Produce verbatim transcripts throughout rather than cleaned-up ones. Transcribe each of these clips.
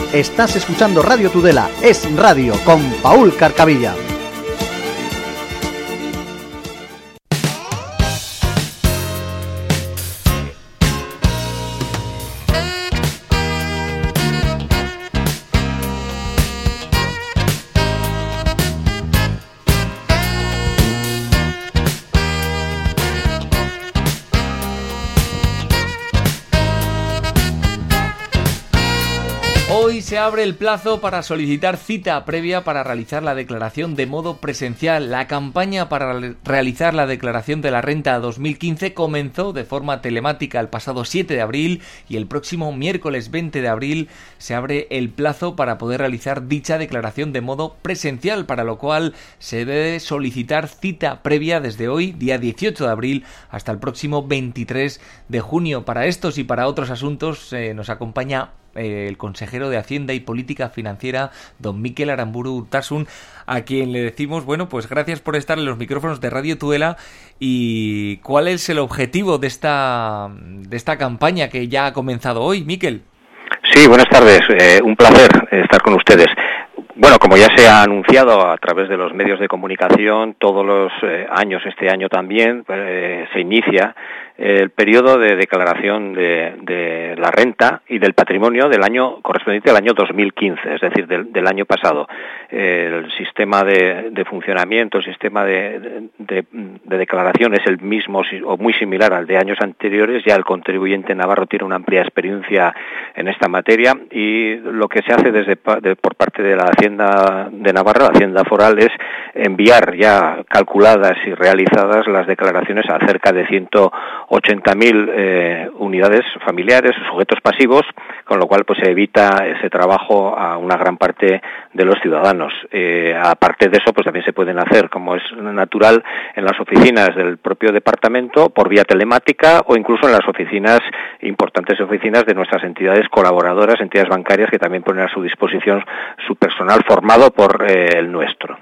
Estás escuchando Radio Tudela, es radio con Paul Carcavilla. Hoy se abre el plazo para solicitar cita previa para realizar la declaración de modo presencial. La campaña para realizar la declaración de la renta dos mil quince comenzó de forma telemática el pasado siete de abril y el próximo miércoles veinte de abril se abre el plazo para poder realizar dicha declaración de modo presencial, para lo cual se debe solicitar cita previa desde hoy, día dieciocho de abril, hasta el próximo veintitrés de junio. Para estos y para otros asuntos eh, nos acompaña el consejero de Hacienda y Política Financiera, don Mikel Aramburu Urtasun, a quien le decimos, bueno, pues gracias por estar en los micrófonos de Radio Tudela. ¿Y cuál es el objetivo de esta, de esta campaña que ya ha comenzado hoy, Mikel? Sí, buenas tardes, eh, un placer estar con ustedes. Bueno, como ya se ha anunciado a través de los medios de comunicación, todos los eh, años, este año también, eh, se inicia el periodo de declaración de, de la renta y del patrimonio del año correspondiente al año dos mil quince, es decir, del, del año pasado. El sistema de, de funcionamiento, el sistema de, de, de declaración es el mismo o muy similar al de años anteriores. Ya el contribuyente navarro tiene una amplia experiencia en esta materia y lo que se hace desde de, por parte de la Hacienda de Navarra, la Hacienda Foral, es enviar ya calculadas y realizadas las declaraciones a cerca de ciento ochenta mil eh, unidades familiares, sujetos pasivos, con lo cual pues se evita ese trabajo a una gran parte de los ciudadanos. Eh, aparte de eso, pues también se pueden hacer, como es natural, en las oficinas del propio departamento, por vía telemática, o incluso en las oficinas, importantes oficinas de nuestras entidades colaboradoras, entidades bancarias que también ponen a su disposición su personal formado por eh, el nuestro.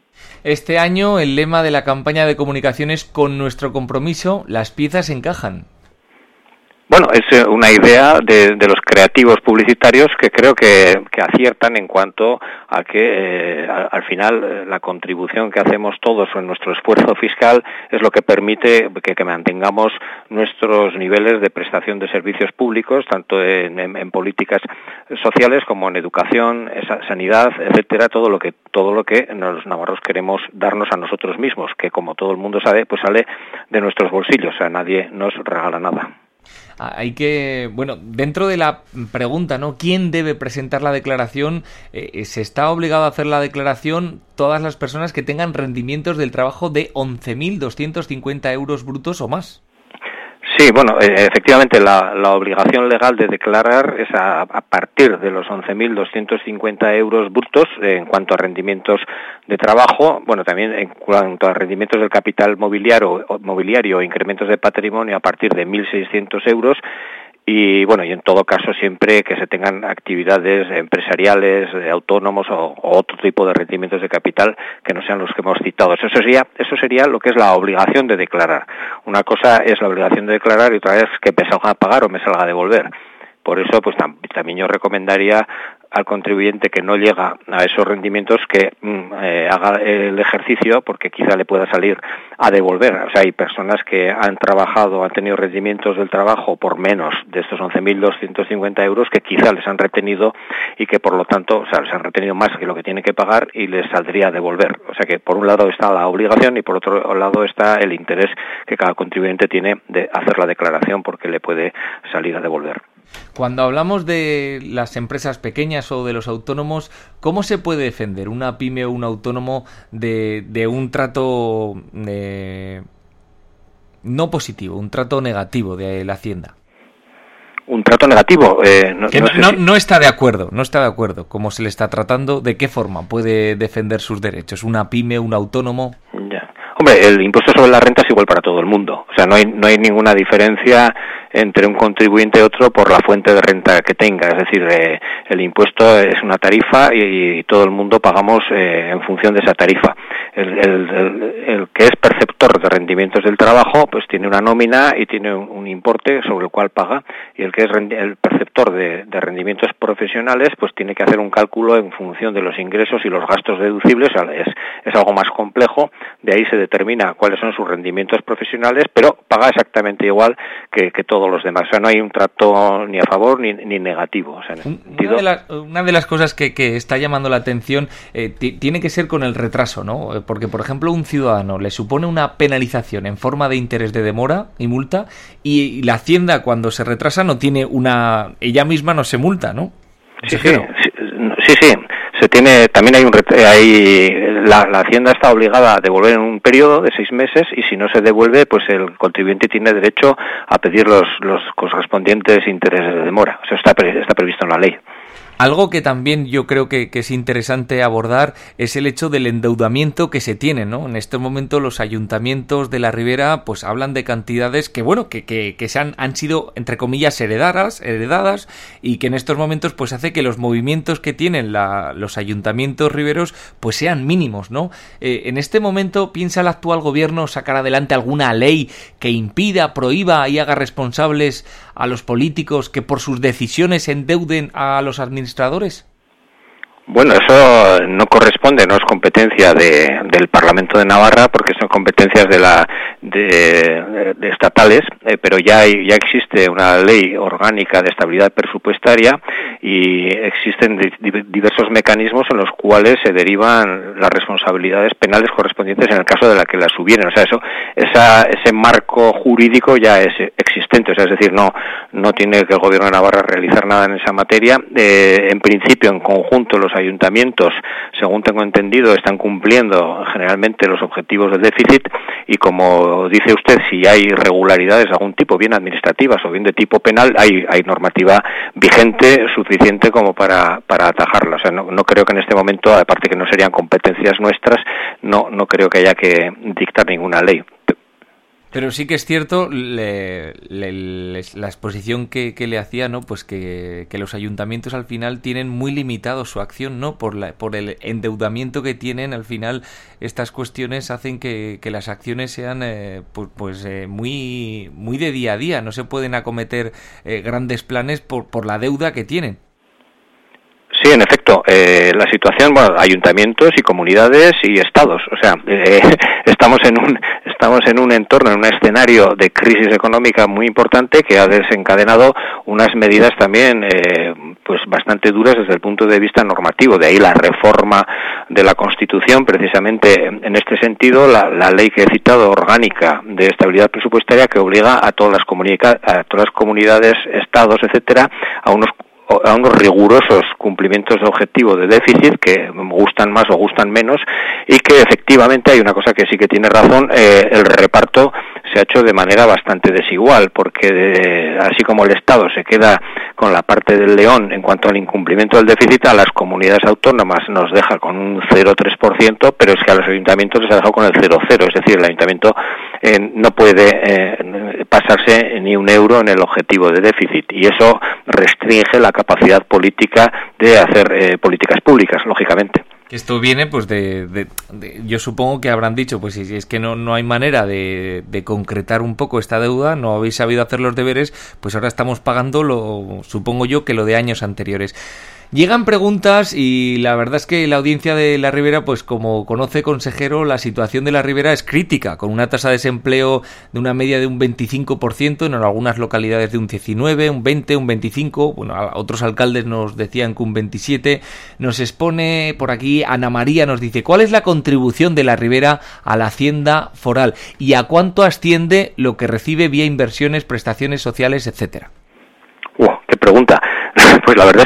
Este año el lema de la campaña de comunicación es: con nuestro compromiso, las piezas encajan. Bueno, es una idea de, de los creativos publicitarios que creo que, que aciertan en cuanto a que eh, al, al final eh, la contribución que hacemos todos en nuestro esfuerzo fiscal es lo que permite que, que mantengamos nuestros niveles de prestación de servicios públicos, tanto en, en, en políticas sociales como en educación, sanidad, etcétera, todo lo que todo lo que los navarros queremos darnos a nosotros mismos, que como todo el mundo sabe, pues sale de nuestros bolsillos, o sea, nadie nos regala nada. Hay que, bueno, dentro de la pregunta, ¿no? ¿Quién debe presentar la declaración? Eh, ¿Se está obligado a hacer la declaración todas las personas que tengan rendimientos del trabajo de once mil doscientos cincuenta euros brutos o más? Sí, bueno, eh, efectivamente la, la obligación legal de declarar es a, a partir de los once mil doscientos cincuenta euros brutos eh, en cuanto a rendimientos de trabajo, bueno, también en cuanto a rendimientos del capital mobiliario o, mobiliario o incrementos de patrimonio a partir de mil seiscientos euros. Y bueno, y en todo caso siempre que se tengan actividades empresariales, eh, autónomos o, o otro tipo de rendimientos de capital que no sean los que hemos citado. Eso sería, eso sería lo que es la obligación de declarar. Una cosa es la obligación de declarar y otra es que me salga a pagar o me salga a devolver. Por eso, pues tam- también yo recomendaría al contribuyente que no llega a esos rendimientos que mm, eh, haga el ejercicio, porque quizá le pueda salir a devolver. O sea, hay personas que han trabajado, han tenido rendimientos del trabajo por menos de estos once mil doscientos cincuenta euros que quizá les han retenido y que por lo tanto, o sea, les han retenido más que lo que tienen que pagar y les saldría a devolver. O sea que por un lado está la obligación y por otro lado está el interés que cada contribuyente tiene de hacer la declaración porque le puede salir a devolver. Cuando hablamos de las empresas pequeñas o de los autónomos, ¿cómo se puede defender una pyme o un autónomo de, de un trato eh, no positivo, un trato negativo de la Hacienda? Un trato negativo. Eh, no, que no, no, sé no, si... no está de acuerdo, no está de acuerdo. ¿Cómo se le está tratando? ¿De qué forma puede defender sus derechos? ¿Una pyme, un autónomo? Ya. Hombre, el impuesto sobre la renta es igual para todo el mundo. O sea, no hay no hay ninguna diferencia entre un contribuyente y otro por la fuente de renta que tenga. Es decir, eh, el impuesto es una tarifa y, y todo el mundo pagamos eh, en función de esa tarifa. El, el, el, el que es perceptor de rendimientos del trabajo, pues tiene una nómina y tiene un, un importe sobre el cual paga, y el que es rendi- el perceptor de, de rendimientos profesionales, pues tiene que hacer un cálculo en función de los ingresos y los gastos deducibles. Es, es algo más complejo, de ahí se determina cuáles son sus rendimientos profesionales, pero paga exactamente igual que, que todos los demás. O sea, no hay un trato ni a favor ni, ni negativo. O sea, en ese una, sentido... de la, una de las cosas que, que está llamando la atención eh, t- tiene que ser con el retraso, ¿no? Porque, por ejemplo, un ciudadano le supone una penalización en forma de interés de demora y multa, y, y la Hacienda, cuando se retrasa, no tiene una... ella misma no se multa, ¿no? Sí, sí, sí, sí, sí. Se tiene, también hay un hay la, la Hacienda está obligada a devolver en un periodo de seis meses, y si no se devuelve, pues el contribuyente tiene derecho a pedir los los correspondientes intereses de demora. Eso está pre, está previsto en la ley. Algo que también yo creo que, que es interesante abordar es el hecho del endeudamiento que se tiene, ¿no? En este momento los ayuntamientos de la Ribera pues hablan de cantidades que, bueno, que, que, que se han, han sido, entre comillas, heredadas, heredadas, y que en estos momentos pues hace que los movimientos que tienen la, los ayuntamientos riberos pues sean mínimos, ¿no? Eh, en este momento, ¿piensa el actual gobierno sacar adelante alguna ley que impida, prohíba y haga responsables a los políticos que por sus decisiones endeuden a los administradores? Bueno, eso no corresponde, no es competencia de, del Parlamento de Navarra, porque son competencias de la de, de estatales, eh, pero ya hay, ya existe una ley orgánica de estabilidad presupuestaria y existen di, diversos mecanismos en los cuales se derivan las responsabilidades penales correspondientes en el caso de la que las hubieren. O sea, eso, esa, ese marco jurídico ya es existente. O sea, es decir, no, no tiene que el Gobierno de Navarra realizar nada en esa materia. Eh, en principio, en conjunto, los ayuntamientos, según tengo entendido, están cumpliendo generalmente los objetivos del déficit, y como dice usted, si hay irregularidades de algún tipo, bien administrativas o bien de tipo penal, hay, hay normativa vigente suficiente como para, para atajarla. O sea, no, no creo que en este momento, aparte que no serían competencias nuestras, no, no creo que haya que dictar ninguna ley. Pero sí que es cierto le, le, le, la exposición que, que le hacía, ¿no? Pues que, que los ayuntamientos al final tienen muy limitado su acción, ¿no? Por la, por el endeudamiento que tienen, al final estas cuestiones hacen que, que las acciones sean eh, pues, pues eh, muy muy de día a día. No se pueden acometer eh, grandes planes por, por la deuda que tienen. Sí, en efecto, eh, la situación, bueno, ayuntamientos y comunidades y estados, o sea, eh, estamos en un estamos en un entorno, en un escenario de crisis económica muy importante que ha desencadenado unas medidas también, eh, pues bastante duras desde el punto de vista normativo. De ahí la reforma de la Constitución, precisamente en este sentido, la, la ley que he citado, orgánica de estabilidad presupuestaria, que obliga a todas las comunica- a todas las comunidades, estados, etcétera, a unos a unos rigurosos cumplimientos de objetivo de déficit que gustan más o gustan menos, y que efectivamente hay una cosa que sí que tiene razón, eh, el reparto se ha hecho de manera bastante desigual, porque de, así como el Estado se queda con la parte del león en cuanto al incumplimiento del déficit, a las comunidades autónomas nos deja con un cero coma tres por ciento, pero es que a los ayuntamientos les ha dejado con el cero coma cero, es decir, el ayuntamiento eh, no puede eh, pasarse ni un euro en el objetivo de déficit, y eso restringe la capacidad política de hacer eh, políticas públicas, lógicamente. Que esto viene, pues, de, de, de... Yo supongo que habrán dicho, pues, si es que no, no hay manera de, de concretar un poco esta deuda, no habéis sabido hacer los deberes, pues ahora estamos pagando, lo supongo yo, que lo de años anteriores. Llegan preguntas y la verdad es que la audiencia de la Ribera, pues como conoce, consejero, la situación de la Ribera es crítica, con una tasa de desempleo de una media de un veinticinco por ciento, en algunas localidades de un diecinueve, un veinte, un veinticinco, bueno, otros alcaldes nos decían que un veintisiete. Nos expone por aquí Ana María, nos dice, ¿cuál es la contribución de la Ribera a la hacienda foral y a cuánto asciende lo que recibe vía inversiones, prestaciones sociales, etcétera? ¡Uh, qué pregunta! Pues la verdad es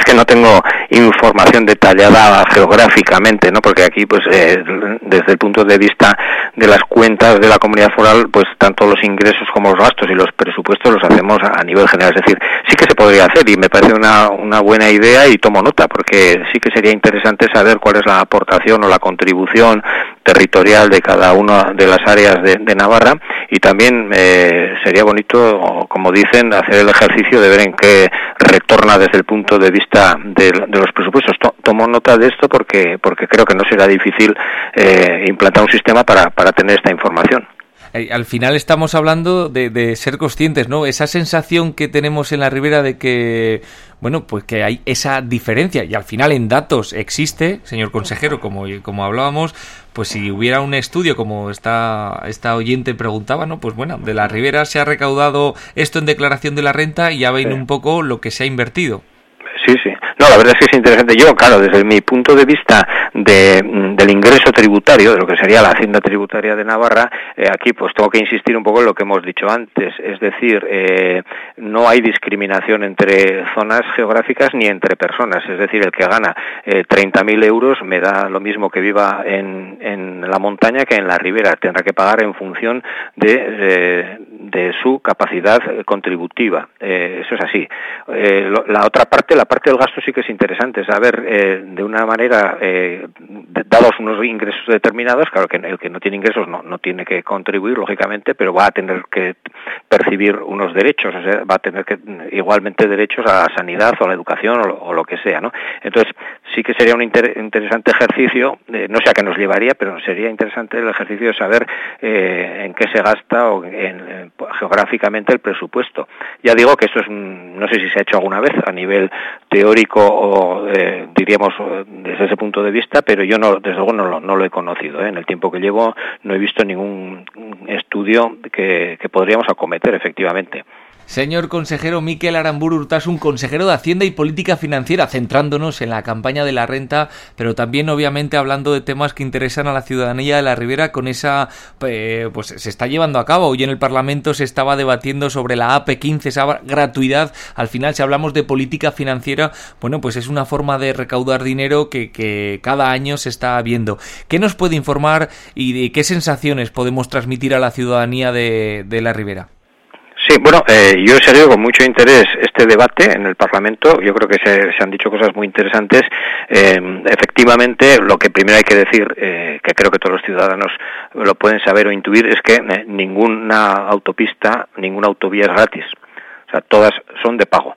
que no tengo información detallada geográficamente, ¿no? Porque aquí, pues, eh, desde el punto de vista de las cuentas de la comunidad foral, pues tanto los ingresos como los gastos y los presupuestos los hacemos a nivel general. Es decir, sí que se podría hacer y me parece una, una buena idea y tomo nota, porque sí que sería interesante saber cuál es la aportación o la contribución territorial de cada una de las áreas de, de Navarra, y también eh, sería bonito, como dicen, hacer el ejercicio de ver en qué retorna desde el punto de vista de, de los presupuestos. Tomo nota de esto porque porque creo que no será difícil eh, implantar un sistema para, para tener esta información. Al final estamos hablando de, de ser conscientes, ¿no? Esa sensación que tenemos en la Ribera de que, bueno, pues que hay esa diferencia, y al final en datos existe, señor consejero, como, como hablábamos, pues si hubiera un estudio, como esta, esta oyente preguntaba, ¿no? Pues bueno, de la Ribera se ha recaudado esto en declaración de la renta y ya ven sí. un poco lo que se ha invertido. Sí, sí. No, la verdad es que es interesante. Yo, claro, desde mi punto de vista de, del ingreso tributario, de lo que sería la hacienda tributaria de Navarra, eh, aquí pues tengo que insistir un poco en lo que hemos dicho antes. Es decir, eh, no hay discriminación entre zonas geográficas ni entre personas. Es decir, el que gana eh, treinta mil euros me da lo mismo que viva en, en la montaña que en la ribera. Tendrá que pagar en función de, de, de su capacidad contributiva. Eh, eso es así. Eh, lo, la otra parte, la parte del gasto sí que es interesante, saber eh, de una manera, eh, dados unos ingresos determinados, claro que el que no tiene ingresos no, no tiene que contribuir, lógicamente, pero va a tener que percibir unos derechos, o sea, va a tener que igualmente derechos a la sanidad o a la educación o lo, o lo que sea, ¿no? Entonces, sí que sería un inter- interesante ejercicio, eh, no sé a qué nos llevaría, pero sería interesante el ejercicio de saber eh, en qué se gasta o en, en, geográficamente el presupuesto. Ya digo que esto es, no sé si se ha hecho alguna vez a nivel teórico o eh, diríamos desde ese punto de vista, pero yo no, desde luego no lo, no lo he conocido, ¿eh? En el tiempo que llevo no he visto ningún estudio que, que podríamos acometer efectivamente. Señor consejero Mikel Aramburu Urtasun, consejero de Hacienda y Política Financiera, centrándonos en la campaña de la renta, pero también obviamente hablando de temas que interesan a la ciudadanía de la Ribera, con esa, eh, pues se está llevando a cabo. Hoy en el Parlamento se estaba debatiendo sobre la A P quince, esa gratuidad. Al final, si hablamos de política financiera, bueno, pues es una forma de recaudar dinero que, que cada año se está viendo. ¿Qué nos puede informar y de qué sensaciones podemos transmitir a la ciudadanía de, de la Ribera? Sí, bueno, eh, yo he seguido con mucho interés este debate en el Parlamento. Yo creo que se, se han dicho cosas muy interesantes. Eh, efectivamente, lo que primero hay que decir, eh, que creo que todos los ciudadanos lo pueden saber o intuir, es que eh, ninguna autopista, ninguna autovía es gratis. O sea, todas son de pago.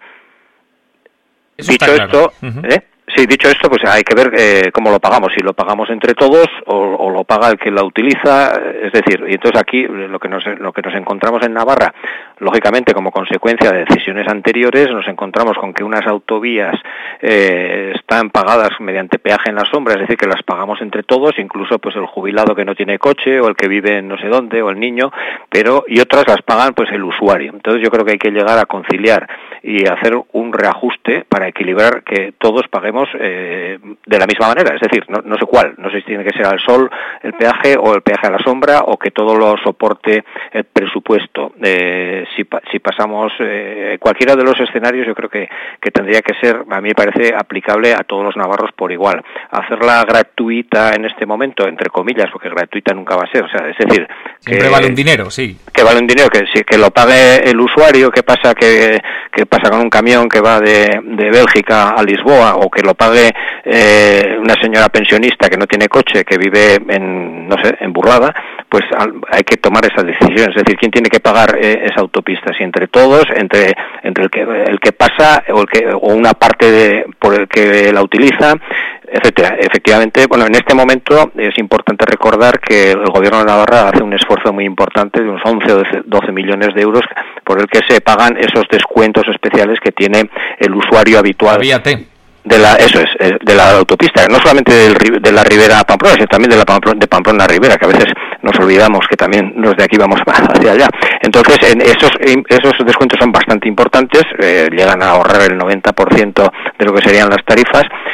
Eso Dicho está claro. esto, uh-huh. ¿eh? Sí, dicho esto, pues hay que ver eh, cómo lo pagamos, si lo pagamos entre todos o, o lo paga el que la utiliza, es decir, y entonces aquí lo que nos lo que nos encontramos en Navarra, lógicamente como consecuencia de decisiones anteriores, nos encontramos con que unas autovías eh, están pagadas mediante peaje en la sombra, es decir, que las pagamos entre todos, incluso pues el jubilado que no tiene coche o el que vive en no sé dónde o el niño, pero y otras las pagan pues el usuario. Entonces yo creo que hay que llegar a conciliar y hacer un reajuste para equilibrar que todos paguemos eh, de la misma manera, es decir, no, no sé cuál, no sé si tiene que ser al sol el peaje o el peaje a la sombra o que todo lo soporte el presupuesto. Eh, si, si pasamos eh, cualquiera de los escenarios, yo creo que, que tendría que ser, a mí me parece, aplicable a todos los navarros por igual. Hacerla gratuita en este momento, entre comillas, porque gratuita nunca va a ser, o sea, es decir, siempre que vale un dinero, sí. Que vale un dinero, que sí, que lo pague el usuario, que pasa que, que pasa con un camión que va de, de Bélgica a Lisboa, o que lo pague eh, una señora pensionista que no tiene coche, que vive en, no sé, en Burrada, pues hay que tomar esa decisión, es decir, ¿quién tiene que pagar eh, esa autopista? Si entre todos, entre entre el que el que pasa o el que o una parte de, por el que la utiliza, etcétera. Efectivamente, bueno, en este momento es importante recordar que el Gobierno de Navarra hace un esfuerzo muy importante de unos once o doce millones de euros por el que se pagan esos descuentos especiales que tiene el usuario habitual. Fíjate. De la, eso es, de la autopista, no solamente del, de la Ribera a Pamplona, sino también de la Pamplona, de Pamplona a Ribera, que a veces nos olvidamos que también los de aquí vamos hacia allá. Entonces, en esos, esos descuentos son bastante importantes, eh, llegan a ahorrar el noventa por ciento de lo que serían las tarifas,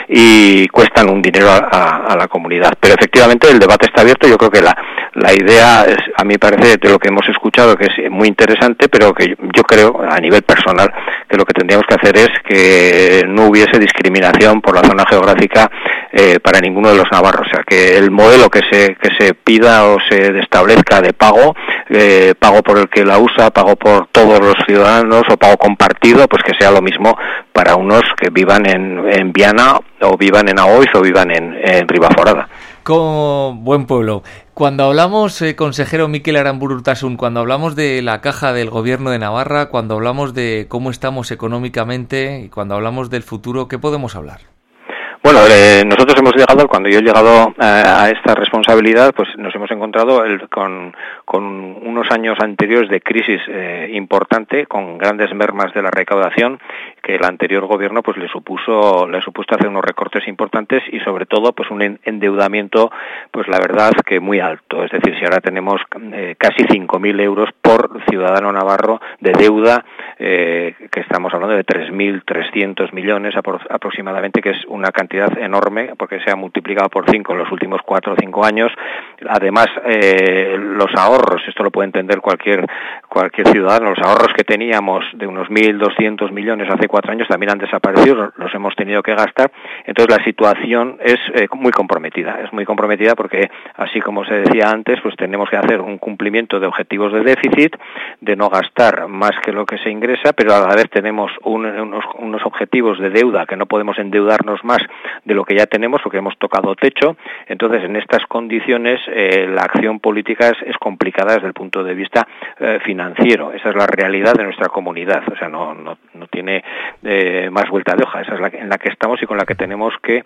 y cuestan un dinero a, a, a la comunidad. Pero efectivamente el debate está abierto. Yo creo que la, la idea, es, a mí parece, de lo que hemos escuchado, que es muy interesante, pero que yo, yo creo, a nivel personal, que lo que tendríamos que hacer es que no hubiese discriminación por la zona geográfica eh, para ninguno de los navarros. O sea, que el modelo que se, que se pida o se establezca de pago, eh, pago por el que la usa, pago por todos los ciudadanos o pago compartido, pues que sea lo mismo para unos que vivan en, en Viana o vivan en Aoiz o vivan en, en Ribaforada. Como buen pueblo. Cuando hablamos, eh, consejero Mikel Aramburu Urtasun, cuando hablamos de la caja del Gobierno de Navarra, cuando hablamos de cómo estamos económicamente y cuando hablamos del futuro, ¿qué podemos hablar? Bueno, eh, nosotros hemos llegado, cuando yo he llegado a, a esta responsabilidad, pues nos hemos encontrado el, con, con unos años anteriores de crisis eh, importante, con grandes mermas de la recaudación, que el anterior gobierno pues le supuso, le supuso hacer unos recortes importantes y sobre todo pues un endeudamiento, pues la verdad que muy alto. Es decir, si ahora tenemos eh, casi cinco mil euros por ciudadano navarro de deuda, eh, que estamos hablando de tres mil trescientos millones apro- aproximadamente, que es una cantidad enorme porque se ha multiplicado por cinco en los últimos cuatro o cinco años. Además, eh, los ahorros, esto lo puede entender cualquier cualquier ciudadano, los ahorros que teníamos de unos mil doscientos millones hace cuatro años también han desaparecido, los hemos tenido que gastar. Entonces la situación es eh, muy comprometida, es muy comprometida porque, así como se decía antes, pues tenemos que hacer un cumplimiento de objetivos de déficit, de no gastar más que lo que se ingresa, pero a la vez tenemos un, unos, unos objetivos de deuda que no podemos endeudarnos más de lo que ya tenemos porque hemos tocado techo. Entonces, en estas condiciones eh, la acción política es, es complicada desde el punto de vista eh, financiero. Esa es la realidad de nuestra comunidad, o sea, no, no, no tiene eh, más vuelta de hoja. Esa es la que, en la que estamos y con la que tenemos que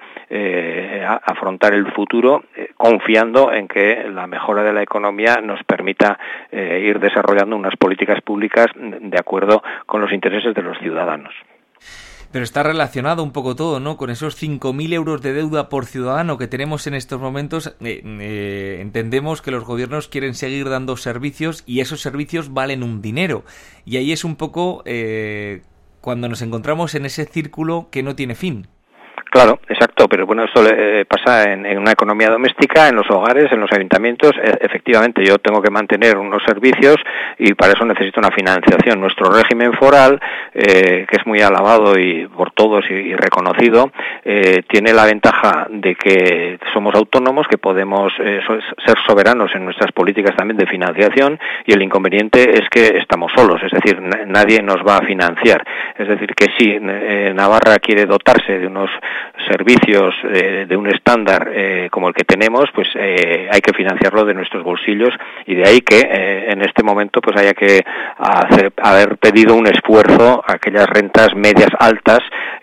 eh, a, afrontar el futuro, eh, confiando en que la mejora de la economía nos permita eh, ir desarrollando unas políticas públicas de acuerdo con los intereses de los ciudadanos. Pero está relacionado un poco todo, ¿no? Con esos cinco mil euros de deuda por ciudadano que tenemos en estos momentos, eh, eh, entendemos que los gobiernos quieren seguir dando servicios y esos servicios valen un dinero. Y ahí es un poco eh, cuando nos encontramos en ese círculo que no tiene fin. Claro, exacto, pero bueno, esto eh, pasa en, en una economía doméstica, en los hogares, en los ayuntamientos. E- efectivamente, yo tengo que mantener unos servicios y para eso necesito una financiación. Nuestro régimen foral, eh, que es muy alabado y por todos y, y reconocido, eh, tiene la ventaja de que somos autónomos, que podemos eh, so- ser soberanos en nuestras políticas también de financiación, y el inconveniente es que estamos solos, es decir, n- nadie nos va a financiar. Es decir, que si eh, Navarra quiere dotarse de unos servicios eh, de un estándar eh, como el que tenemos, pues eh, hay que financiarlo de nuestros bolsillos, y de ahí que eh, en este momento pues haya que hacer, haber pedido un esfuerzo a aquellas rentas medias altas,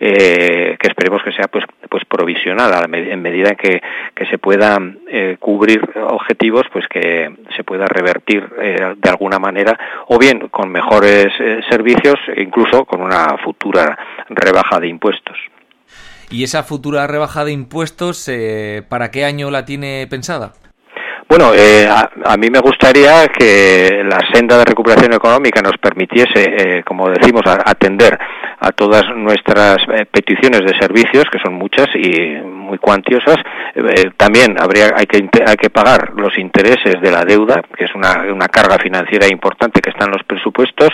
eh, que esperemos que sea pues pues provisional, a la med- en medida que, que se puedan eh, cubrir objetivos, pues que se pueda revertir eh, de alguna manera, o bien con mejores eh, servicios, incluso con una futura rebaja de impuestos. ¿Y esa futura rebaja de impuestos, eh, para qué año la tiene pensada? Bueno, eh, a, a mí me gustaría que la senda de recuperación económica nos permitiese, eh, como decimos, a, atender a todas nuestras eh, peticiones de servicios, que son muchas y muy cuantiosas. Eh, también habría hay que hay que pagar los intereses de la deuda, que es una, una carga financiera importante que está en los presupuestos.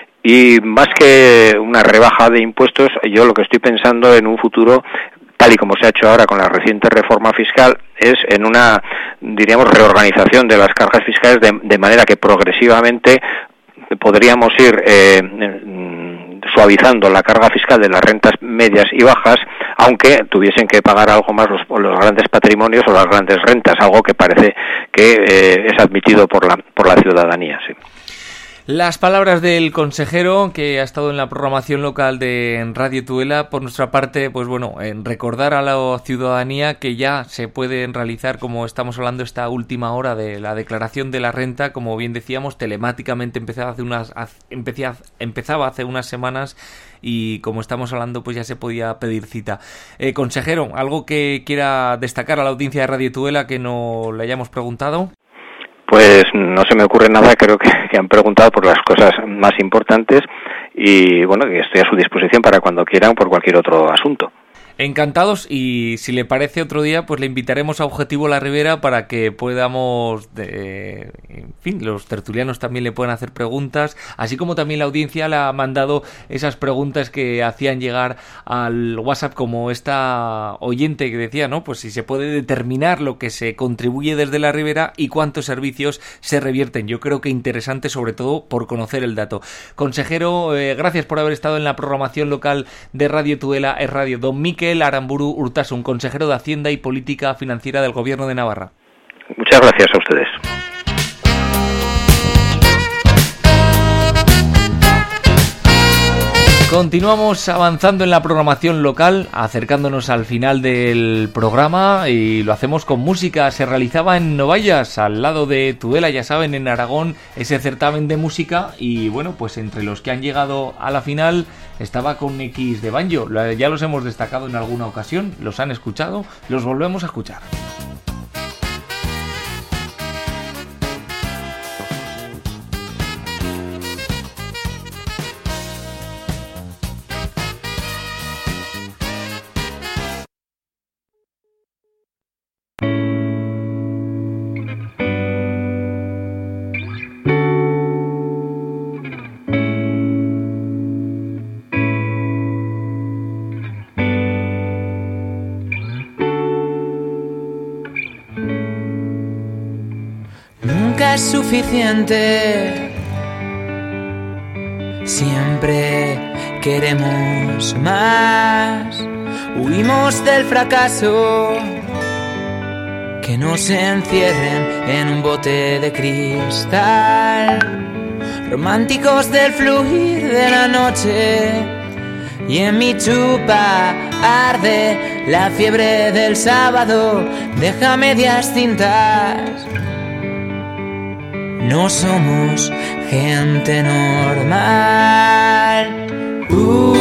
Y más que una rebaja de impuestos, yo lo que estoy pensando en un futuro, tal y como se ha hecho ahora con la reciente reforma fiscal, es en una, diríamos, reorganización de las cargas fiscales de, de manera que progresivamente podríamos ir eh, suavizando la carga fiscal de las rentas medias y bajas, aunque tuviesen que pagar algo más los, los grandes patrimonios o las grandes rentas, algo que parece que eh, es admitido por la, por la ciudadanía, sí. Las palabras del consejero que ha estado en la programación local de Radio Tudela. Por nuestra parte, pues bueno, en recordar a la ciudadanía que ya se pueden realizar, como estamos hablando esta última hora, de la declaración de la renta, como bien decíamos, telemáticamente empezaba hace unas empezaba, empezaba hace unas semanas, y como estamos hablando, pues ya se podía pedir cita. Eh, consejero, ¿algo que quiera destacar a la audiencia de Radio Tudela que no le hayamos preguntado? Pues no se me ocurre nada, creo que, que han preguntado por las cosas más importantes y bueno, que estoy a su disposición para cuando quieran por cualquier otro asunto. Encantados, y si le parece otro día, pues le invitaremos a Objetivo La Ribera para que podamos, de, en fin, los tertulianos también le pueden hacer preguntas, así como también la audiencia le ha mandado esas preguntas que hacían llegar al WhatsApp, como esta oyente que decía, ¿no? Pues si se puede determinar lo que se contribuye desde la Ribera y cuántos servicios se revierten. Yo creo que interesante, sobre todo por conocer el dato. Consejero, eh, gracias por haber estado en la programación local de Radio Tudela, es Radio. Don Mikel Aramburu Urtasun, consejero de Hacienda y Política Financiera del Gobierno de Navarra. Muchas gracias a ustedes. Continuamos avanzando en la programación local, acercándonos al final del programa, y lo hacemos con música. Se realizaba en Novallas, al lado de Tudela, ya saben, en Aragón, ese certamen de música, y bueno, pues entre los que han llegado a la final estaba Con X de Banjo. Ya los hemos destacado en alguna ocasión, los han escuchado, los volvemos a escuchar. Suficiente. Siempre queremos más. Huimos del fracaso. Que nos encierren en un bote de cristal. Románticos del fluir de la noche. Y en mi chupa arde la fiebre del sábado. Deja medias cintas. No somos gente normal. Uh.